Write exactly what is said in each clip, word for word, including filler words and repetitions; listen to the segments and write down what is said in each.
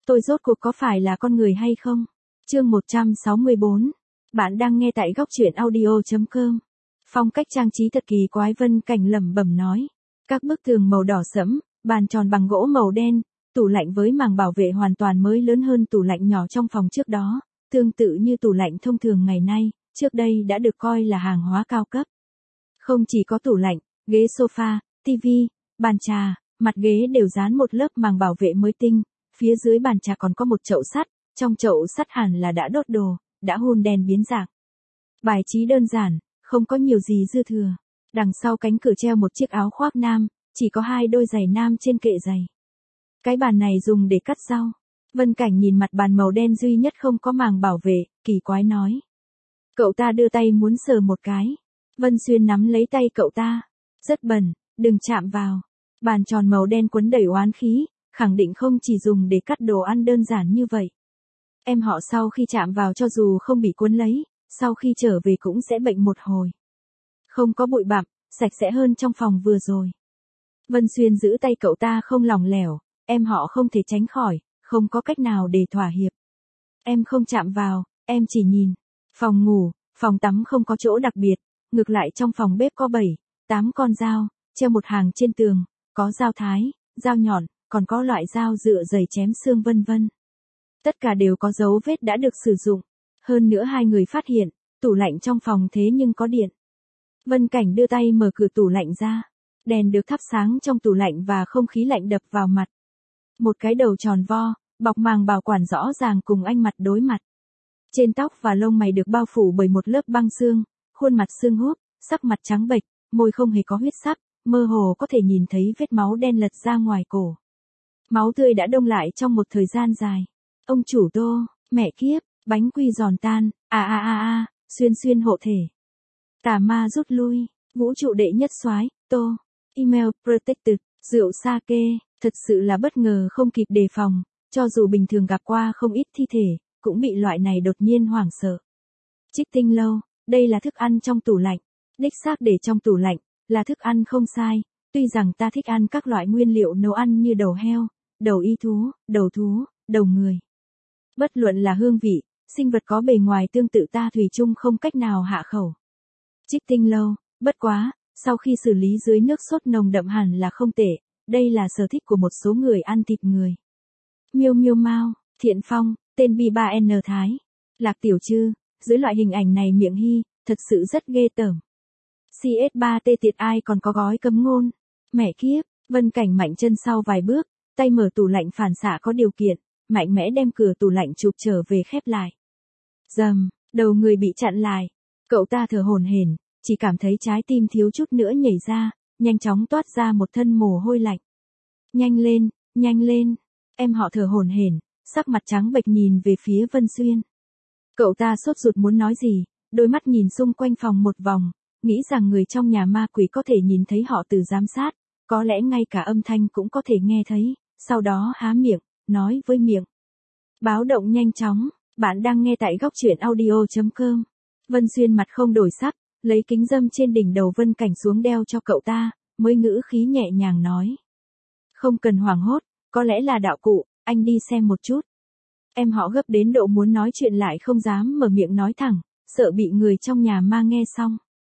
tôi rốt cuộc có phải là con người hay không? Chương một trăm sáu mươi bốn. Bạn đang nghe tại góc truyện audio chấm com. Phong cách trang trí thật kỳ quái, Vân Cảnh lẩm bẩm nói. Các bức tường màu đỏ sẫm, bàn tròn bằng gỗ màu đen, tủ lạnh với màng bảo vệ hoàn toàn mới lớn hơn tủ lạnh nhỏ trong phòng trước đó, tương tự như tủ lạnh thông thường ngày nay, trước đây đã được coi là hàng hóa cao cấp. Không chỉ có tủ lạnh, ghế sofa, tivi, bàn trà, mặt ghế đều dán một lớp màng bảo vệ mới tinh, phía dưới bàn trà còn có một chậu sắt, trong chậu sắt hẳn là đã đốt đồ, đã hun đen biến dạng. Bài trí đơn giản, không có nhiều gì dư thừa. Đằng sau cánh cửa treo một chiếc áo khoác nam, chỉ có hai đôi giày nam trên kệ giày. Cái bàn này dùng để cắt rau. Vân Cảnh nhìn mặt bàn màu đen duy nhất không có màng bảo vệ, kỳ quái nói. Cậu ta đưa tay muốn sờ một cái. Vân Xuyên nắm lấy tay cậu ta. Rất bẩn, đừng chạm vào. Bàn tròn màu đen quấn đầy oán khí, khẳng định không chỉ dùng để cắt đồ ăn đơn giản như vậy. Em họ sau khi chạm vào cho dù không bị cuốn lấy, sau khi trở về cũng sẽ bệnh một hồi. Không có bụi bặm, sạch sẽ hơn trong phòng vừa rồi. Vân Xuyên giữ tay cậu ta không lỏng lẻo, em họ không thể tránh khỏi, không có cách nào để thỏa hiệp. Em không chạm vào, em chỉ nhìn. Phòng ngủ, phòng tắm không có chỗ đặc biệt, ngược lại trong phòng bếp có bảy, tám con dao, treo một hàng trên tường, có dao thái, dao nhọn, còn có loại dao dựa dày chém xương vân vân. Tất cả đều có dấu vết đã được sử dụng. Hơn nữa hai người phát hiện, tủ lạnh trong phòng thế nhưng có điện. Vân Cảnh đưa tay mở cửa tủ lạnh ra. Đèn được thắp sáng trong tủ lạnh và không khí lạnh đập vào mặt. Một cái đầu tròn vo, bọc màng bảo quản rõ ràng cùng anh mặt đối mặt. Trên tóc và lông mày được bao phủ bởi một lớp băng xương, khuôn mặt sưng húp, sắc mặt trắng bệch, môi không hề có huyết sắc, mơ hồ có thể nhìn thấy vết máu đen lật ra ngoài cổ. Máu tươi đã đông lại trong một thời gian dài. Ông chủ Tô, mẹ kiếp, bánh quy giòn tan, a a a a, Xuyên Xuyên hộ thể. Tà ma rút lui, vũ trụ đệ nhất soái, Tô, email protected, rượu sake, thật sự là bất ngờ không kịp đề phòng, cho dù bình thường gặp qua không ít thi thể, cũng bị loại này đột nhiên hoảng sợ. Trích tinh lâu, đây là thức ăn trong tủ lạnh, đích xác để trong tủ lạnh, là thức ăn không sai, tuy rằng ta thích ăn các loại nguyên liệu nấu ăn như đầu heo, đầu y thú, đầu thú, đầu người. Bất luận là hương vị, sinh vật có bề ngoài tương tự ta thủy chung không cách nào hạ khẩu. Trích tinh lâu, bất quá, sau khi xử lý dưới nước sốt nồng đậm hẳn là không tệ, đây là sở thích của một số người ăn thịt người. Miêu Miêu Mao, Thiện Phong, tên B ba N Thái, Lạc Tiểu Trư, dưới loại hình ảnh này miệng hy, thật sự rất ghê tởm. C S ba T tiệt ai còn có gói cấm ngôn. Mẹ kiếp, Vân Cảnh mạnh chân sau vài bước, tay mở tủ lạnh phản xạ có điều kiện, mạnh mẽ đem cửa tủ lạnh chụp trở về khép lại. Dầm, đầu người bị chặn lại. Cậu ta thở hổn hển, chỉ cảm thấy trái tim thiếu chút nữa nhảy ra, nhanh chóng toát ra một thân mồ hôi lạnh. Nhanh lên, nhanh lên. Em họ thở hổn hển, sắc mặt trắng bệch nhìn về phía Vân Xuyên. Cậu ta sốt ruột muốn nói gì, đôi mắt nhìn xung quanh phòng một vòng, nghĩ rằng người trong nhà ma quỷ có thể nhìn thấy họ từ giám sát, có lẽ ngay cả âm thanh cũng có thể nghe thấy, sau đó há miệng, nói với miệng. Báo động nhanh chóng, bạn đang nghe tại góc truyện audio chấm com. Vân Xuyên mặt không đổi sắc, lấy kính râm trên đỉnh đầu Vân Cảnh xuống đeo cho cậu ta, mới ngữ khí nhẹ nhàng nói. Không cần hoảng hốt, có lẽ là đạo cụ, anh đi xem một chút. Em họ gấp đến độ muốn nói chuyện lại không dám mở miệng nói thẳng, sợ bị người trong nhà ma nghe xong.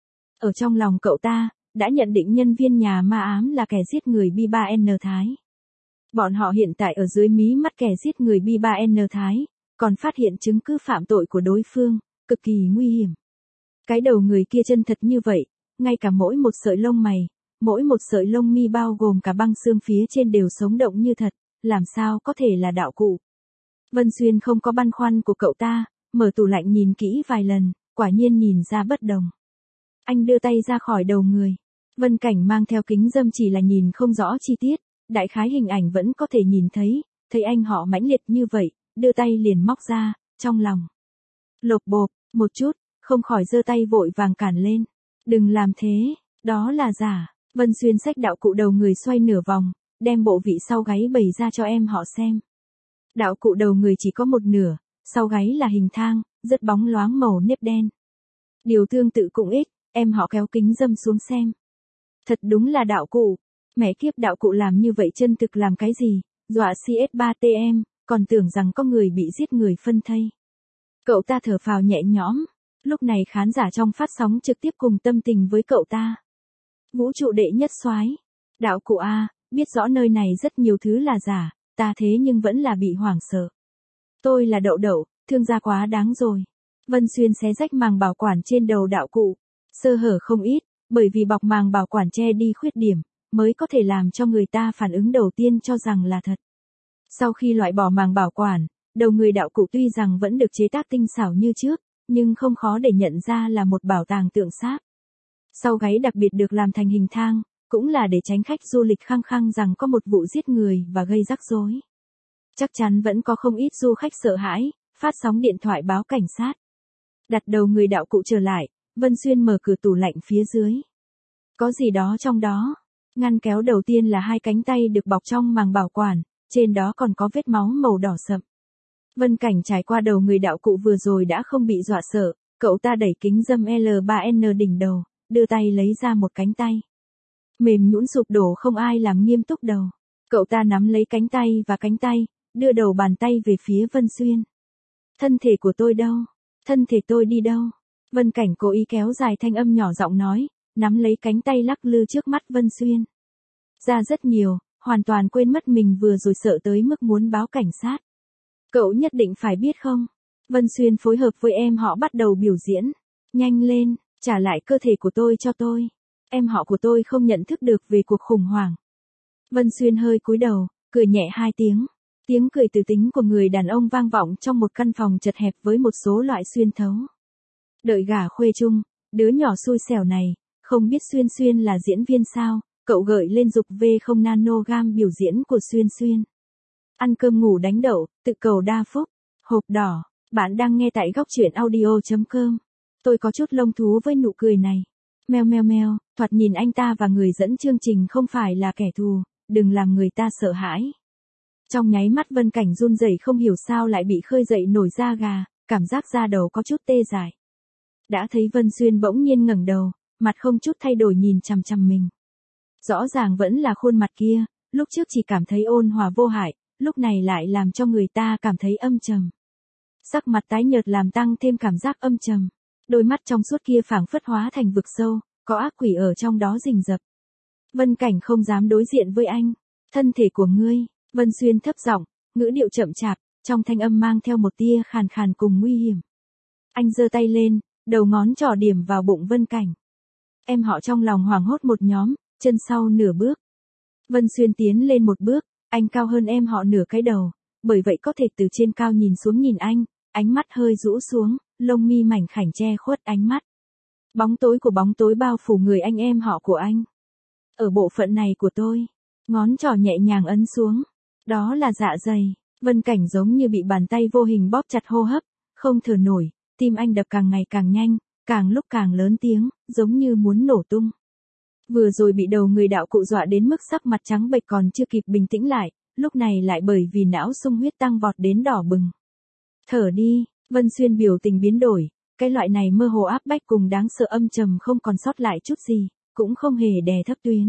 Ở trong lòng cậu ta, đã nhận định nhân viên nhà ma ám là kẻ giết người B ba N Thái. Bọn họ hiện tại ở dưới mí mắt kẻ giết người B ba N Thái, còn phát hiện chứng cứ phạm tội của đối phương, cực kỳ nguy hiểm. Cái đầu người kia chân thật như vậy, ngay cả mỗi một sợi lông mày, mỗi một sợi lông mi bao gồm cả băng xương phía trên đều sống động như thật, làm sao có thể là đạo cụ. Vân Xuyên không có băn khoăn của cậu ta, mở tủ lạnh nhìn kỹ vài lần, quả nhiên nhìn ra bất đồng. Anh đưa tay ra khỏi đầu người. Vân Cảnh mang theo kính râm chỉ là nhìn không rõ chi tiết, đại khái hình ảnh vẫn có thể nhìn thấy, thấy anh họ mãnh liệt như vậy, đưa tay liền móc ra, trong lòng. Lộp bộp, một chút, không khỏi giơ tay vội vàng cản lên. Đừng làm thế, đó là giả. Vân Xuyên xách đạo cụ đầu người xoay nửa vòng, đem bộ vị sau gáy bày ra cho em họ xem. Đạo cụ đầu người chỉ có một nửa, sau gáy là hình thang, rất bóng loáng màu nếp đen. Điều tương tự cũng ít, em họ kéo kính râm xuống xem. Thật đúng là đạo cụ. Mẹ kiếp, đạo cụ làm như vậy chân thực làm cái gì, dọa C S ba T em, còn tưởng rằng có người bị giết người phân thây. Cậu ta thở phào nhẹ nhõm, lúc này khán giả trong phát sóng trực tiếp cùng tâm tình với cậu ta. Vũ trụ đệ nhất soái, đạo cụ A, biết rõ nơi này rất nhiều thứ là giả, ta thế nhưng vẫn là bị hoảng sợ. Tôi là Đậu Đậu, thương gia quá đáng rồi. Vân Xuyên xé rách màng bảo quản trên đầu đạo cụ, sơ hở không ít, bởi vì bọc màng bảo quản che đi khuyết điểm, mới có thể làm cho người ta phản ứng đầu tiên cho rằng là thật. Sau khi loại bỏ màng bảo quản, đầu người đạo cụ tuy rằng vẫn được chế tác tinh xảo như trước, nhưng không khó để nhận ra là một bảo tàng tượng sáp. Sau gáy đặc biệt được làm thành hình thang, cũng là để tránh khách du lịch khăng khăng rằng có một vụ giết người và gây rắc rối. Chắc chắn vẫn có không ít du khách sợ hãi, phát sóng điện thoại báo cảnh sát. Đặt đầu người đạo cụ trở lại, Vân Xuyên mở cửa tủ lạnh phía dưới. Có gì đó trong đó. Ngăn kéo đầu tiên là hai cánh tay được bọc trong màng bảo quản, trên đó còn có vết máu màu đỏ sậm. Vân Cảnh trải qua đầu người đạo cụ vừa rồi đã không bị dọa sợ, cậu ta đẩy kính râm L ba N đỉnh đầu, đưa tay lấy ra một cánh tay. Mềm nhũn sụp đổ không ai làm nghiêm túc đầu. Cậu ta nắm lấy cánh tay và cánh tay, đưa đầu bàn tay về phía Vân Xuyên. Thân thể của tôi đâu? Thân thể tôi đi đâu? Vân Cảnh cố ý kéo dài thanh âm nhỏ giọng nói, nắm lấy cánh tay lắc lư trước mắt Vân Xuyên. Ra rất nhiều, hoàn toàn quên mất mình vừa rồi sợ tới mức muốn báo cảnh sát. Cậu nhất định phải biết không? Vân Xuyên phối hợp với em họ bắt đầu biểu diễn. Nhanh lên, trả lại cơ thể của tôi cho tôi. Em họ của tôi không nhận thức được về cuộc khủng hoảng. Vân Xuyên hơi cúi đầu, cười nhẹ hai tiếng. Tiếng cười từ tính của người đàn ông vang vọng trong một căn phòng chật hẹp với một số loại xuyên thấu. Đợi gả khuê chung, đứa nhỏ xui xẻo này, không biết Xuyên Xuyên là diễn viên sao, cậu gợi lên dục V không nanogam biểu diễn của Xuyên Xuyên. Ăn cơm ngủ đánh đậu, tự cầu đa phúc, hộp đỏ, bạn đang nghe tại góc truyện audio.com. Tôi có chút lông thú với nụ cười này. Meo meo meo, thoạt nhìn anh ta và người dẫn chương trình không phải là kẻ thù, đừng làm người ta sợ hãi. Trong nháy mắt Vân Cảnh run rẩy không hiểu sao lại bị khơi dậy nổi da gà, cảm giác da đầu có chút tê dại. Đã thấy Vân Xuyên bỗng nhiên ngẩng đầu, mặt không chút thay đổi nhìn chằm chằm mình. Rõ ràng vẫn là khuôn mặt kia, lúc trước chỉ cảm thấy ôn hòa vô hại, lúc này lại làm cho người ta cảm thấy âm trầm. Sắc mặt tái nhợt làm tăng thêm cảm giác âm trầm. Đôi mắt trong suốt kia phảng phất hóa thành vực sâu, có ác quỷ ở trong đó rình rập. Vân Cảnh không dám đối diện với anh. Thân thể của ngươi, Vân Xuyên thấp giọng, ngữ điệu chậm chạp, trong thanh âm mang theo một tia khàn khàn cùng nguy hiểm. Anh giơ tay lên, đầu ngón trỏ điểm vào bụng Vân Cảnh. Em họ trong lòng hoảng hốt một nhóm, chân sau nửa bước. Vân Xuyên tiến lên một bước, anh cao hơn em họ nửa cái đầu, bởi vậy có thể từ trên cao nhìn xuống nhìn anh, ánh mắt hơi rũ xuống, lông mi mảnh khảnh che khuất ánh mắt. Bóng tối của bóng tối bao phủ người anh em họ của anh. Ở bộ phận này của tôi, ngón trỏ nhẹ nhàng ấn xuống, đó là dạ dày. Vân Cảnh giống như bị bàn tay vô hình bóp chặt hô hấp, không thở nổi, tim anh đập càng ngày càng nhanh, càng lúc càng lớn tiếng, giống như muốn nổ tung. Vừa rồi bị đầu người đạo cụ dọa đến mức sắc mặt trắng bệch còn chưa kịp bình tĩnh lại, lúc này lại bởi vì não sung huyết tăng vọt đến đỏ bừng. Thở đi, Vân Xuyên biểu tình biến đổi, cái loại này mơ hồ áp bách cùng đáng sợ âm trầm không còn sót lại chút gì, cũng không hề đè thấp tuyến.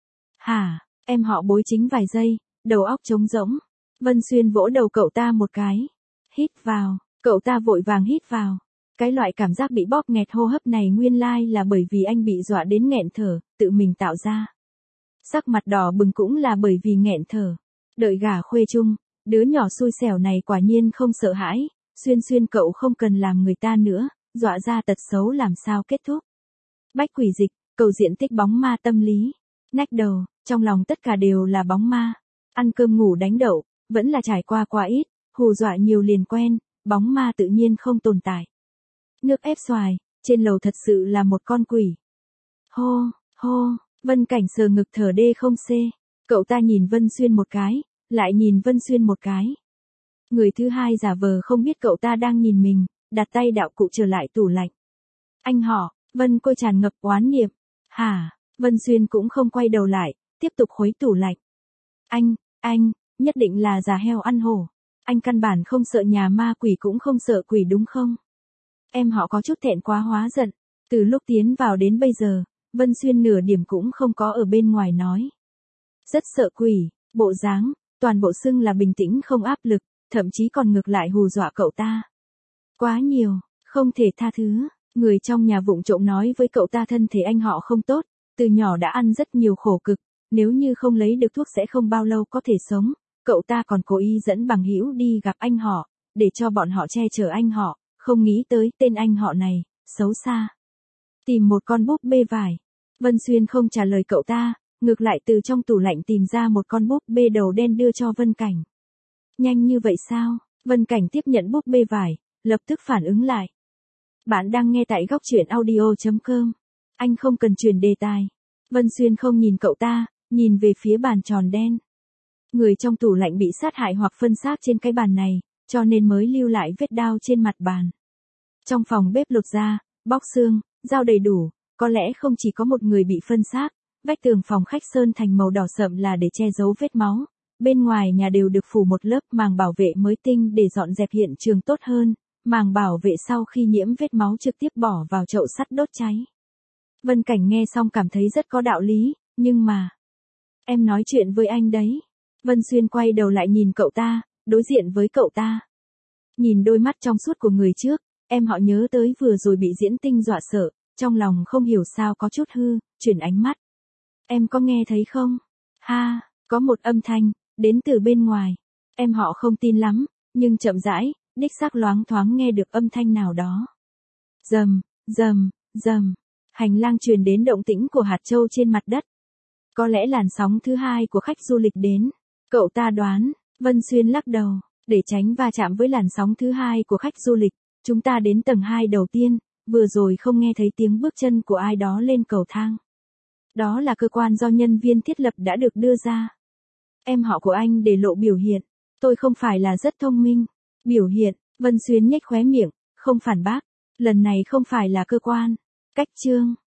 Hả, em họ bối chính vài giây, đầu óc trống rỗng. Vân Xuyên vỗ đầu cậu ta một cái. Hít vào, cậu ta vội vàng hít vào. Cái loại cảm giác bị bóp nghẹt hô hấp này nguyên lai là bởi vì anh bị dọa đến nghẹn thở, tự mình tạo ra. Sắc mặt đỏ bừng cũng là bởi vì nghẹn thở. Đợi gả khuê chung, đứa nhỏ xui xẻo này quả nhiên không sợ hãi. Xuyên Xuyên cậu không cần làm người ta nữa, dọa ra tật xấu làm sao kết thúc. Bách quỷ dịch, cầu diện tích bóng ma tâm lý. Nách đầu, trong lòng tất cả đều là bóng ma. Ăn cơm ngủ đánh đậu, vẫn là trải qua quá ít, hù dọa nhiều liền quen, bóng ma tự nhiên không tồn tại. Nước ép xoài, trên lầu thật sự là một con quỷ. Hô, hô, Vân Cảnh sờ ngực thở đê không xê. Cậu ta nhìn Vân Xuyên một cái, lại nhìn Vân Xuyên một cái. Người thứ hai giả vờ không biết cậu ta đang nhìn mình, đặt tay đạo cụ trở lại tủ lạnh. Anh họ, Vân Côi tràn ngập oán niệm. Hả, Vân Xuyên cũng không quay đầu lại, tiếp tục khuấy tủ lạnh. Anh, anh, nhất định là già heo ăn hổ. Anh căn bản không sợ nhà ma quỷ cũng không sợ quỷ đúng không? Em họ có chút thẹn quá hóa giận. Từ lúc tiến vào đến bây giờ, Vân Xuyên nửa điểm cũng không có ở bên ngoài nói. Rất sợ quỷ, bộ dáng, toàn bộ xưng là bình tĩnh không áp lực, thậm chí còn ngược lại hù dọa cậu ta. Quá nhiều, không thể tha thứ. Người trong nhà vụng trộm nói với cậu ta thân thể anh họ không tốt, từ nhỏ đã ăn rất nhiều khổ cực, nếu như không lấy được thuốc sẽ không bao lâu có thể sống. Cậu ta còn cố ý dẫn bằng hữu đi gặp anh họ, để cho bọn họ che chở anh họ, không nghĩ tới tên anh họ này, xấu xa. Tìm một con búp bê vải. Vân Xuyên không trả lời cậu ta, ngược lại từ trong tủ lạnh tìm ra một con búp bê đầu đen đưa cho Vân Cảnh. Nhanh như vậy sao? Vân Cảnh tiếp nhận búp bê vải, lập tức phản ứng lại. Bạn đang nghe tại góc truyện audio chấm com. Anh không cần chuyển đề tài. Vân Xuyên không nhìn cậu ta, nhìn về phía bàn tròn đen. Người trong tủ lạnh bị sát hại hoặc phân xác trên cái bàn này, cho nên mới lưu lại vết đao trên mặt bàn. Trong phòng bếp lột da, bóc xương, dao đầy đủ, có lẽ không chỉ có một người bị phân xác. Vách tường phòng khách sơn thành màu đỏ sậm là để che giấu vết máu. Bên ngoài nhà đều được phủ một lớp màng bảo vệ mới tinh để dọn dẹp hiện trường tốt hơn. Màng bảo vệ sau khi nhiễm vết máu trực tiếp bỏ vào chậu sắt đốt cháy. Vân Cảnh nghe xong cảm thấy rất có đạo lý, nhưng mà... Em nói chuyện với anh đấy. Vân Xuyên quay đầu lại nhìn cậu ta, đối diện với cậu ta. Nhìn đôi mắt trong suốt của người trước, em họ nhớ tới vừa rồi bị diễn tinh dọa sợ, trong lòng không hiểu sao có chút hư, chuyển ánh mắt. Em có nghe thấy không? Ha, có một âm thanh, đến từ bên ngoài. Em họ không tin lắm, nhưng chậm rãi, đích xác loáng thoáng nghe được âm thanh nào đó. Rầm, rầm, rầm. Hành lang truyền đến động tĩnh của hạt châu trên mặt đất. Có lẽ làn sóng thứ hai của khách du lịch đến. Cậu ta đoán, Vân Xuyên lắc đầu, để tránh va chạm với làn sóng thứ hai của khách du lịch. Chúng ta đến tầng hai đầu tiên, vừa rồi không nghe thấy tiếng bước chân của ai đó lên cầu thang. Đó là cơ quan do nhân viên thiết lập đã được đưa ra. Em họ của anh để lộ biểu hiện. Tôi không phải là rất thông minh. Biểu hiện, Vân Xuyên nhếch khóe miệng, không phản bác. Lần này không phải là cơ quan. Cách chương.